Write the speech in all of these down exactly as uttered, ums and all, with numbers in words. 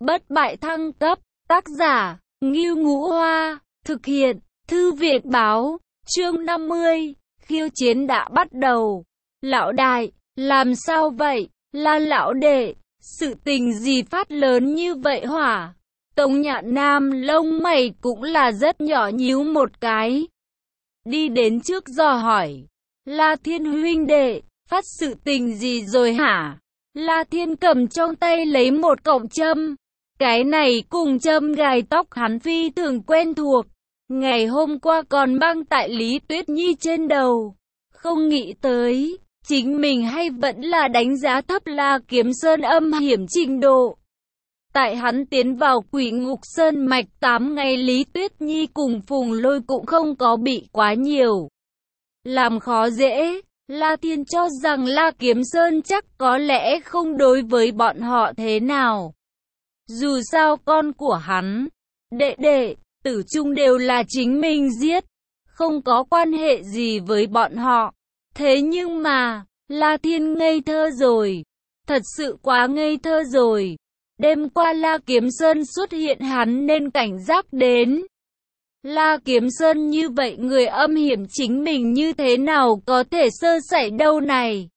Bất bại thăng cấp, tác giả, Ngưu Ngũ Hoa, thực hiện, Thư viện báo, chương năm mươi, khiêu chiến đã bắt đầu. Lão đại, làm sao vậy, là lão đệ, sự tình gì phát lớn như vậy hỏa? Tống Nhạn Nam lông mày cũng là rất nhỏ nhíu một cái. Đi đến trước dò hỏi, La Thiên huynh đệ, phát sự tình gì rồi hả? La Thiên cầm trong tay lấy một cọng châm. Cái này cùng châm gài tóc hắn phi thường quen thuộc. Ngày hôm qua còn băng tại Lý Tuyết Nhi trên đầu. Không nghĩ tới, chính mình hay vẫn là đánh giá thấp La Kiếm Sơn âm hiểm trình độ. Tại hắn tiến vào Quỷ Ngục Sơn mạch tám ngày, Lý Tuyết Nhi cùng Phùng Lôi cũng không có bị quá nhiều làm khó dễ. La Thiên cho rằng La Kiếm Sơn chắc có lẽ không đối với bọn họ thế nào. Dù sao con của hắn, đệ đệ, tử trung đều là chính mình giết, không có quan hệ gì với bọn họ. Thế nhưng mà, La Thiên ngây thơ rồi, thật sự quá ngây thơ rồi. Đêm qua La Kiếm Sơn xuất hiện, hắn nên cảnh giác đến. La Kiếm Sơn như vậy người âm hiểm, chính mình như thế nào có thể sơ sẩy đâu này.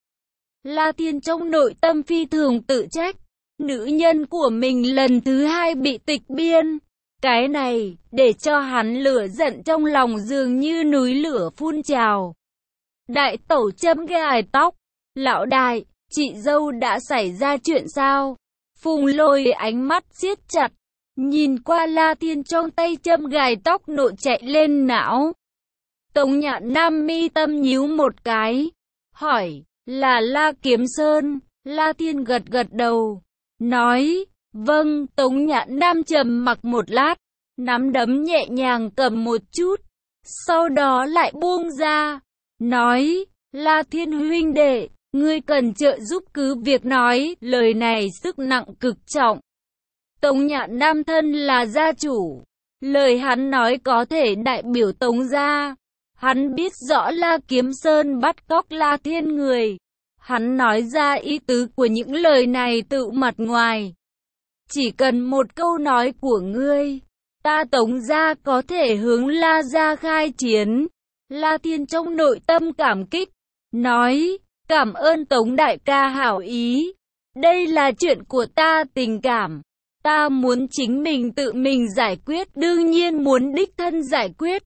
La Thiên trong nội tâm phi thường tự trách, nữ nhân của mình lần thứ hai bị tịch biên. Cái này, để cho hắn lửa giận trong lòng dường như núi lửa phun trào. Đại tẩu châm gài tóc, lão đại, chị dâu đã xảy ra chuyện sao? Phùng Lôi ánh mắt siết chặt, nhìn qua La Thiên trong tay châm gài tóc nộ chạy lên não. Tống Nhạn Nam mi tâm nhíu một cái, hỏi, là La Kiếm Sơn? La Thiên gật gật đầu, nói, vâng. Tống Nhạn Nam trầm mặc một lát, nắm đấm nhẹ nhàng cầm một chút, sau đó lại buông ra, nói, La Thiên huynh đệ, ngươi cần trợ giúp cứ việc nói, lời này sức nặng cực trọng. Tống Nhạn Nam thân là gia chủ, lời hắn nói có thể đại biểu Tống gia. Hắn biết rõ La Kiếm Sơn bắt cóc La Thiên người. Hắn nói ra ý tứ của những lời này tự mặt ngoài. Chỉ cần một câu nói của ngươi, ta Tống gia có thể hướng La gia khai chiến. La Thiên trong nội tâm cảm kích, nói, cảm ơn Tống đại ca hảo ý. Đây là chuyện của ta, tình cảm. Ta muốn chính mình tự mình giải quyết, đương nhiên muốn đích thân giải quyết.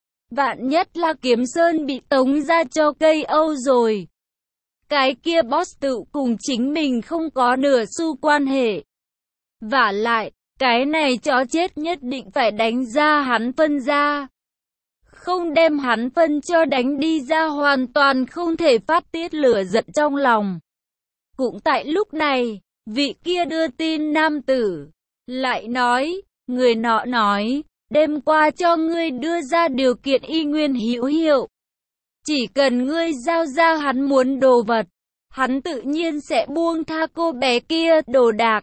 Vạn nhất là Kiếm Sơn bị Tống ra cho cây Âu rồi. Cái kia boss tự cùng chính mình không có nửa xu quan hệ. Vả lại, cái này chó chết nhất định phải đánh ra hắn phân ra. Không đem hắn phân cho đánh đi ra, hoàn toàn không thể phát tiết lửa giận trong lòng. Cũng tại lúc này, vị kia đưa tin nam tử lại nói, người nọ nói, đêm qua cho ngươi đưa ra điều kiện y nguyên hữu hiệu. Chỉ cần ngươi giao ra hắn muốn đồ vật, hắn tự nhiên sẽ buông tha cô bé kia đồ đạc.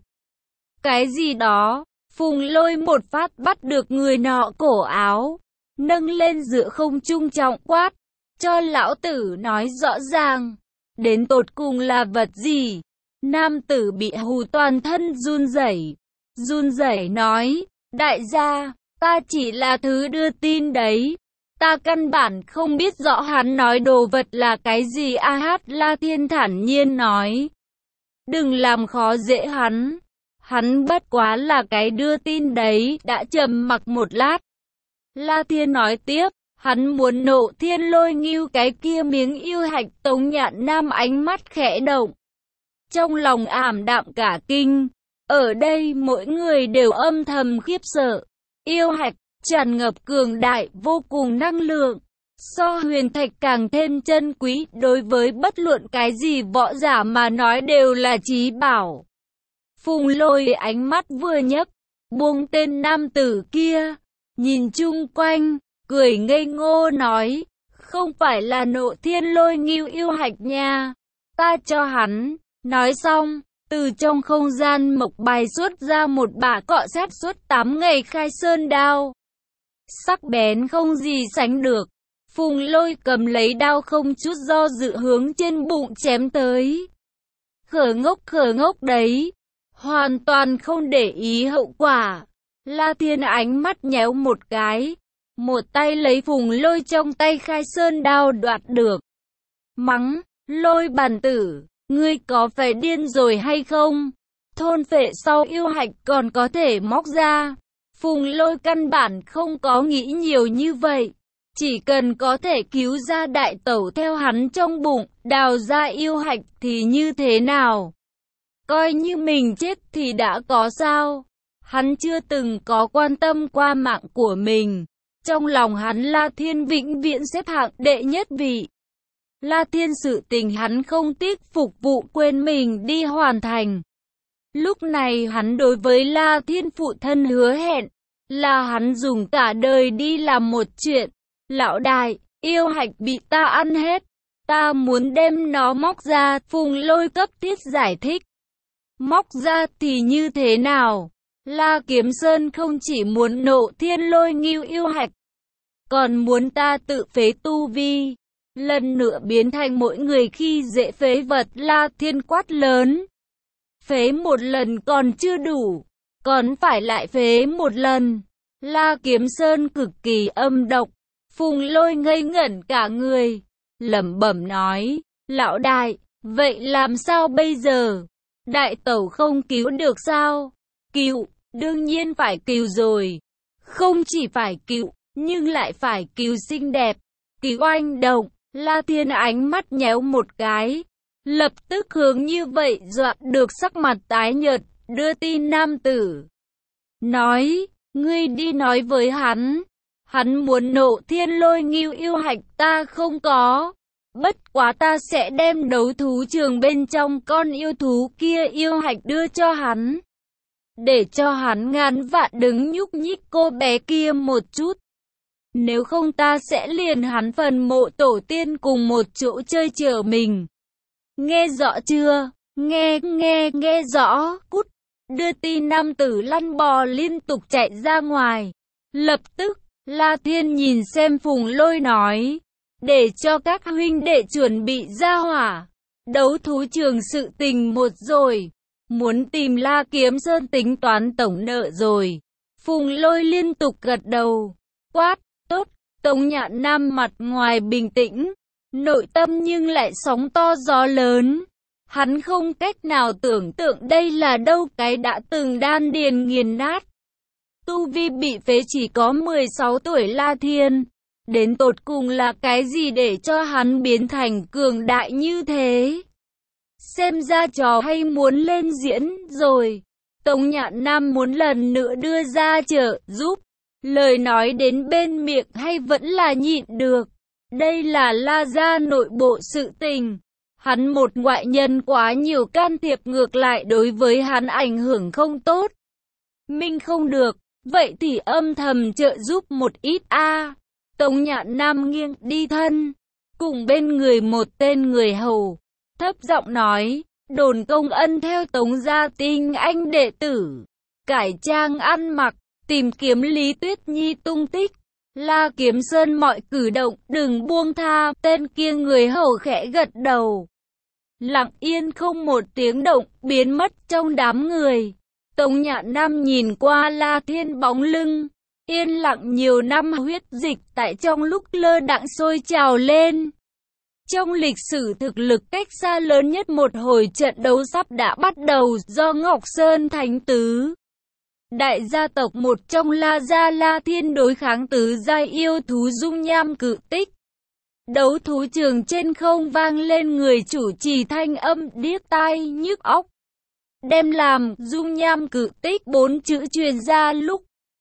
Cái gì đó? Phùng Lôi một phát bắt được người nọ cổ áo, nâng lên giữa không trung trọng quát, cho lão tử nói rõ ràng, đến tột cùng là vật gì? Nam tử bị hù toàn thân run rẩy, run rẩy nói, đại gia, ta chỉ là thứ đưa tin đấy, ta căn bản không biết rõ hắn nói đồ vật là cái gì. A hát La Thiên thản nhiên nói, đừng làm khó dễ hắn, hắn bất quá là cái đưa tin đấy. Đã trầm mặc một lát, La Thiên nói tiếp, hắn muốn nộ Thiên Lôi Ngưu cái kia miếng yêu hạch. Tống Nhạn Nam ánh mắt khẽ động, trong lòng ảm đạm cả kinh. Ở đây mỗi người đều âm thầm khiếp sợ. Yêu hạch tràn ngập cường đại, vô cùng năng lượng, so huyền thạch càng thêm chân quý, đối với bất luận cái gì võ giả mà nói đều là chí bảo. Phùng Lôi ánh mắt vừa nhấc, buông tên nam tử kia, nhìn chung quanh, cười ngây ngô nói, không phải là nộ Thiên Lôi Ngưu yêu hạch nha, ta cho hắn. Nói xong, từ trong không gian mộc bài xuất ra một bả cọ sát suốt tám ngày khai sơn đao. Sắc bén không gì sánh được. Phùng Lôi cầm lấy đao không chút do dự hướng trên bụng chém tới. Khở ngốc khở ngốc đấy. hoàn toàn không để ý hậu quả. La Thiên ánh mắt nhéo một cái, một tay lấy Phùng Lôi trong tay Khai Sơn đao đoạt được. Mắng, Lôi bản tử, ngươi có phải điên rồi hay không? Thôn phệ sau yêu hạch còn có thể móc ra. Phùng Lôi căn bản không có nghĩ nhiều như vậy. Chỉ cần có thể cứu ra đại tẩu theo hắn trong bụng, đào ra yêu hạch thì như thế nào? Coi như mình chết thì đã có sao? Hắn chưa từng có quan tâm qua mạng của mình. Trong lòng hắn La Thiên vĩnh viễn xếp hạng đệ nhất vị. La Thiên sự tình hắn không tiếc phục vụ quên mình đi hoàn thành. Lúc này hắn đối với La Thiên phụ thân hứa hẹn, là hắn dùng cả đời đi làm một chuyện. Lão đại, yêu hạch bị ta ăn hết, ta muốn đem nó móc ra. Phùng Lôi cấp thiết giải thích. Móc ra thì như thế nào? La Kiếm Sơn không chỉ muốn nộ thiên lôi ngưu yêu hạch, còn muốn ta tự phế tu vi, lần nữa biến thành mỗi người khi dễ phế vật. La Thiên quát lớn. Phế một lần còn chưa đủ, còn phải lại phế một lần. La Kiếm Sơn cực kỳ âm độc. Phùng Lôi ngây ngẩn cả người, lẩm bẩm nói, lão đại, vậy làm sao bây giờ? Đại tẩu không cứu được sao? Cứu, đương nhiên phải cứu rồi. Không chỉ phải cứu, nhưng lại phải cứu xinh đẹp, cứu oanh động. La Thiên ánh mắt nhéo một cái, lập tức hướng như vậy dọa được sắc mặt tái nhợt, đưa tin nam tử. Nói, ngươi đi nói với hắn. Hắn muốn nộ thiên lôi ngưu yêu hạch ta không có. Bất quá ta sẽ đem đấu thú trường bên trong con yêu thú kia yêu hạch đưa cho hắn. Để cho hắn ngàn vạn đứng nhúc nhích cô bé kia một chút. Nếu không ta sẽ liền hắn phần mộ tổ tiên cùng một chỗ chơi chở mình. Nghe rõ chưa? Nghe, nghe, nghe rõ. Cút. Đưa tin nam tử lăn bò liên tục chạy ra ngoài. Lập tức, La Thiên nhìn xem Phùng Lôi nói. Để cho các huynh đệ chuẩn bị ra hỏa. Đấu thú trường sự tình một rồi. Muốn tìm La Kiếm Sơn tính toán tổng nợ rồi. Phùng Lôi liên tục gật đầu. Quát, tốt. Tống Nhạn Nam mặt ngoài bình tĩnh, nội tâm nhưng lại sóng to gió lớn. Hắn không cách nào tưởng tượng đây là đâu cái đã từng đan điền nghiền nát. Tu vi bị phế chỉ có mười sáu tuổi La Thiên. Đến tột cùng là cái gì để cho hắn biến thành cường đại như thế? Xem ra trò hay muốn lên diễn rồi. Tống Nhạn Nam muốn lần nữa đưa ra trợ giúp. Lời nói đến bên miệng hay vẫn là nhịn được. Đây là La gia nội bộ sự tình. Hắn một ngoại nhân quá nhiều can thiệp ngược lại đối với hắn ảnh hưởng không tốt. Minh không được, vậy thì âm thầm trợ giúp một ít a. Tống Nhạn Nam nghiêng đi thân, cùng bên người một tên người hầu, thấp giọng nói, đồn công ân theo Tống gia tinh anh đệ tử, cải trang ăn mặc, tìm kiếm Lý Tuyết Nhi tung tích. La Kiếm Sơn mọi cử động đừng buông tha. Tên kia người hầu khẽ gật đầu, lặng yên không một tiếng động biến mất trong đám người. Tống Nhạn Nam nhìn qua La Thiên bóng lưng yên lặng nhiều năm, huyết dịch tại trong lúc lơ đãng sôi trào lên. Trong lịch sử thực lực cách xa lớn nhất một hồi trận đấu sắp đã bắt đầu do Ngọc Sơn Thánh Tứ, đại gia tộc một trong La gia La Thiên đối kháng tứ giai yêu thú dung nham cự tích. Đấu thú trường trên không vang lên người chủ trì thanh âm điếc tai nhức óc. Đem làm dung nham cự tích bốn chữ truyền ra lúc,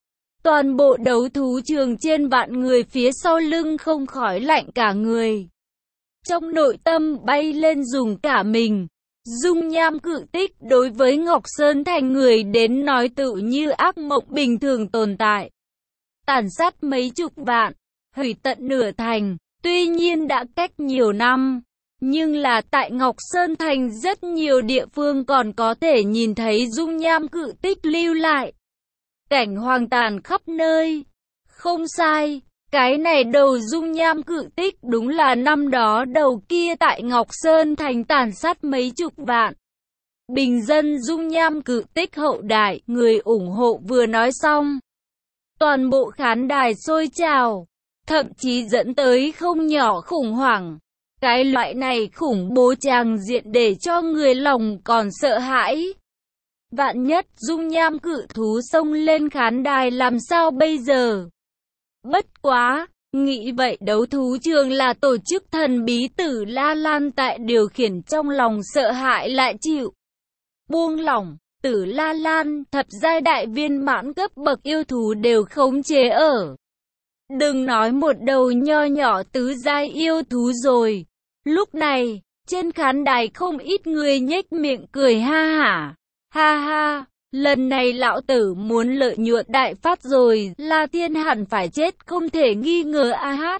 toàn bộ đấu thú trường trên vạn người phía sau lưng không khỏi lạnh cả người. Trong nội tâm bay lên dùng cả mình. Dung nham cự tích đối với Ngọc Sơn Thành người đến nói tự như ác mộng bình thường tồn tại. Tàn sát mấy chục vạn, hủy tận nửa thành, tuy nhiên đã cách nhiều năm. Nhưng là tại Ngọc Sơn Thành rất nhiều địa phương còn có thể nhìn thấy dung nham cự tích lưu lại. Cảnh hoang tàn khắp nơi. Không sai, cái này đầu dung nham cự tích đúng là năm đó đầu kia tại Ngọc Sơn Thành tàn sát mấy chục vạn. bình dân dung nham cự tích hậu đại, người ủng hộ vừa nói xong. Toàn bộ khán đài sôi trào, thậm chí dẫn tới không nhỏ khủng hoảng. Cái loại này khủng bố tràng diện để cho người lòng còn sợ hãi. Vạn nhất dung nham cự thú xông lên khán đài làm sao bây giờ? Bất quá, nghĩ vậy đấu thú trường là tổ chức thần bí Tử La Lan tại điều khiển trong lòng sợ hãi lại chịu buông lỏng. Tử La Lan, thập giai đại viên mãn cấp bậc yêu thú đều khống chế ở. Đừng nói một đầu nho nhỏ tứ giai yêu thú rồi. Lúc này, trên khán đài không ít người nhếch miệng cười ha hả. Ha ha, lần này lão tử muốn lợi nhuận đại phát rồi, La Thiên hẳn phải chết không thể nghi ngờ a hát.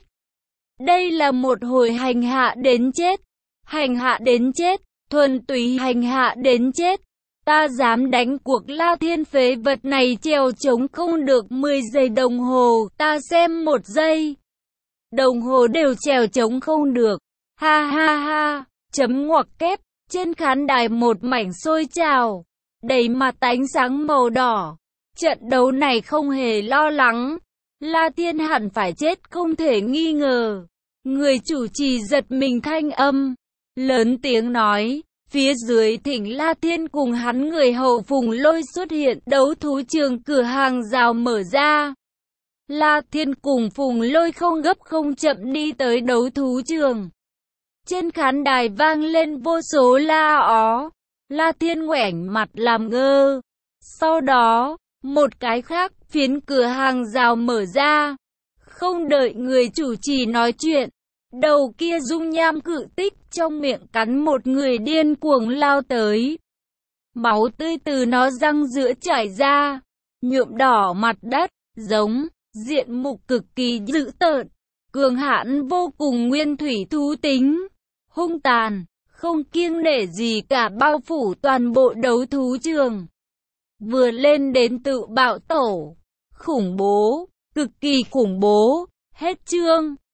Đây là một hồi hành hạ đến chết. Hành hạ đến chết, thuần túy hành hạ đến chết. Ta dám đánh cuộc La Thiên phế vật này trèo trống không được mười giây đồng hồ, ta xem một giây đồng hồ đều trèo trống không được. Ha ha ha, chấm ngoặc kép, trên khán đài một mảnh sôi trào, đầy mặt ánh sáng màu đỏ. Trận đấu này không hề lo lắng, La Thiên hẳn phải chết không thể nghi ngờ. Người chủ trì giật mình thanh âm, lớn tiếng nói, phía dưới thỉnh La Thiên cùng hắn người hầu Phùng Lôi xuất hiện, đấu thú trường cửa hàng rào mở ra. La Thiên cùng Phùng Lôi không gấp không chậm đi tới đấu thú trường. Trên khán đài vang lên vô số la ó. La Thiên ngoảnh mặt làm ngơ. Sau đó, một cái khác, phiến cửa hàng rào mở ra. Không đợi người chủ trì nói chuyện, đầu kia dung nham cự tích trong miệng cắn một người điên cuồng lao tới. Máu tươi từ nó răng giữa chảy ra, nhuộm đỏ mặt đất, giống, diện mục cực kỳ dữ tợn, cường hãn vô cùng nguyên thủy thú tính. Hung tàn, không kiêng nể gì cả bao phủ toàn bộ đấu thú trường. Vừa lên đến tự bạo tổ, khủng bố, cực kỳ khủng bố, hết chương.